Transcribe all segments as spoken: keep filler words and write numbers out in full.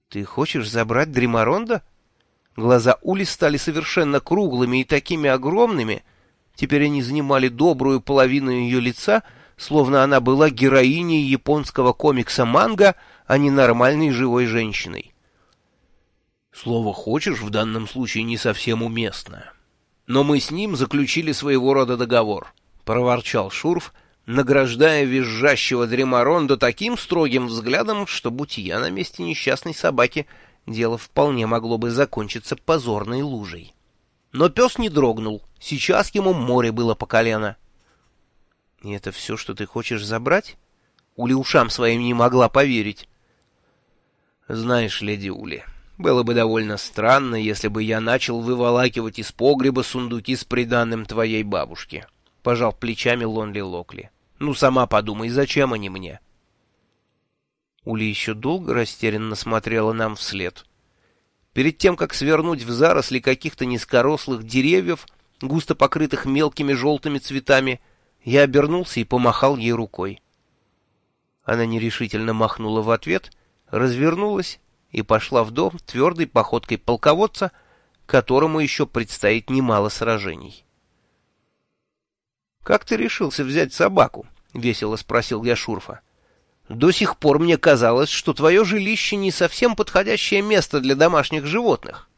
Ты хочешь забрать Дримаронда? Глаза Ули стали совершенно круглыми и такими огромными. Теперь они занимали добрую половину ее лица, словно она была героиней японского комикса манга, а не нормальной живой женщиной. Слово «хочешь» в данном случае не совсем уместно. Но мы с ним заключили своего рода договор, — проворчал Шурф, награждая визжащего Дримаронда таким строгим взглядом, что, будь я на месте несчастной собаки, дело вполне могло бы закончиться позорной лужей. Но пес не дрогнул, сейчас ему море было по колено. — И это все, что ты хочешь забрать? Ули ушам своим не могла поверить. — Знаешь, леди Ули, было бы довольно странно, если бы я начал выволакивать из погреба сундуки с приданым твоей бабушки, — пожал плечами Лонли Локли. — Ну, сама подумай, зачем они мне? Ули еще долго растерянно смотрела нам вслед. Перед тем, как свернуть в заросли каких-то низкорослых деревьев, густо покрытых мелкими желтыми цветами, я обернулся и помахал ей рукой. Она нерешительно махнула в ответ, развернулась и пошла в дом твердой походкой полководца, которому еще предстоит немало сражений. — Как ты решился взять собаку? — весело спросил я Шурфа. — До сих пор мне казалось, что твое жилище не совсем подходящее место для домашних животных.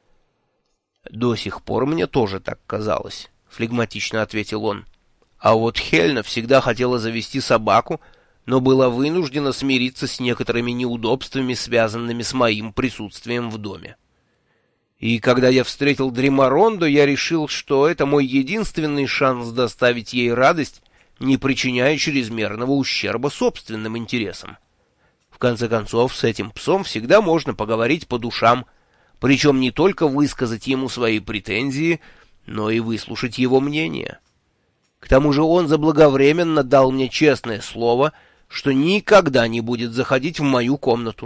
— До сих пор мне тоже так казалось, — флегматично ответил он. — А вот Хельна всегда хотела завести собаку, но была вынуждена смириться с некоторыми неудобствами, связанными с моим присутствием в доме. И когда я встретил Дримаронду, я решил, что это мой единственный шанс доставить ей радость, не причиняя чрезмерного ущерба собственным интересам. В конце концов, с этим псом всегда можно поговорить по душам, причем не только высказать ему свои претензии, но и выслушать его мнение. К тому же он заблаговременно дал мне честное слово, что никогда не будет заходить в мою комнату.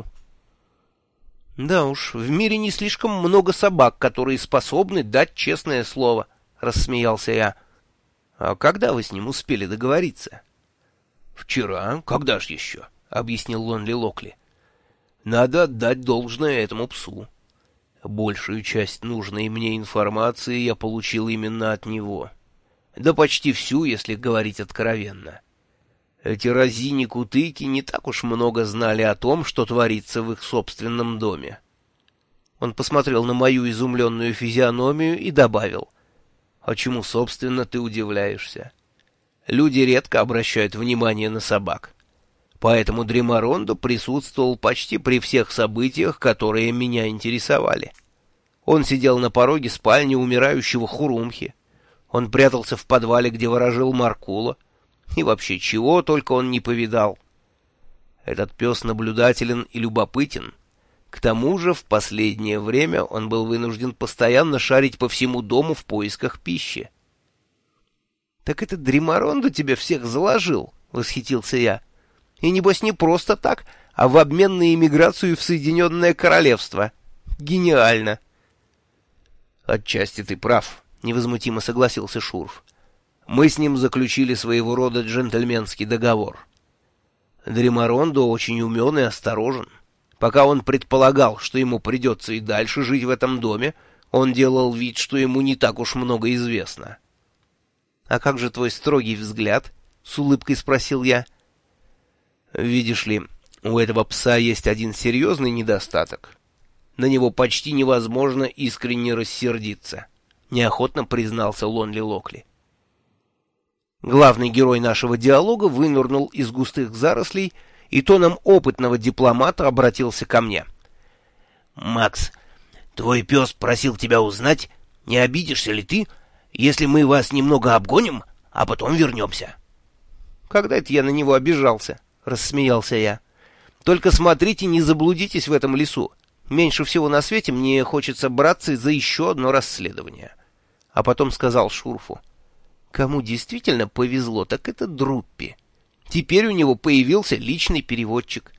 Да уж, в мире не слишком много собак, которые способны дать честное слово, — рассмеялся я. — А когда вы с ним успели договориться? — Вчера. Когда ж еще? — объяснил Лонли Локли. — Надо отдать должное этому псу. Большую часть нужной мне информации я получил именно от него. Да почти всю, если говорить откровенно. Эти разини-кутыки не так уж много знали о том, что творится в их собственном доме. Он посмотрел на мою изумленную физиономию и добавил: «А чему, собственно, ты удивляешься? Люди редко обращают внимание на собак. Поэтому Дримарондо присутствовал почти при всех событиях, которые меня интересовали. Он сидел на пороге спальни умирающего Хурумхи. Он прятался в подвале, где ворожил Маркула. И вообще, чего только он не повидал. Этот пес наблюдателен и любопытен. К тому же, в последнее время он был вынужден постоянно шарить по всему дому в поисках пищи. — Так этот Дримарондо тебя всех заложил, — восхитился я. — И небось не просто так, а в обмен на эмиграцию в Соединенное Королевство. Гениально! — Отчасти ты прав, — невозмутимо согласился Шурф. Мы с ним заключили своего рода джентльменский договор. Дримарондо очень умен и осторожен. Пока он предполагал, что ему придется и дальше жить в этом доме, он делал вид, что ему не так уж много известно. — А как же твой строгий взгляд? — с улыбкой спросил я. — Видишь ли, у этого пса есть один серьезный недостаток. На него почти невозможно искренне рассердиться, — неохотно признался Лонли Локли. Главный герой нашего диалога вынырнул из густых зарослей и тоном опытного дипломата обратился ко мне. — Макс, твой пес просил тебя узнать, не обидишься ли ты, если мы вас немного обгоним, а потом вернемся. — Когда это я на него обижался? — рассмеялся я. — Только смотрите, не заблудитесь в этом лесу. Меньше всего на свете мне хочется браться за еще одно расследование. А потом сказал Шурфу: кому действительно повезло, так это Друппи. Теперь у него появился личный переводчик.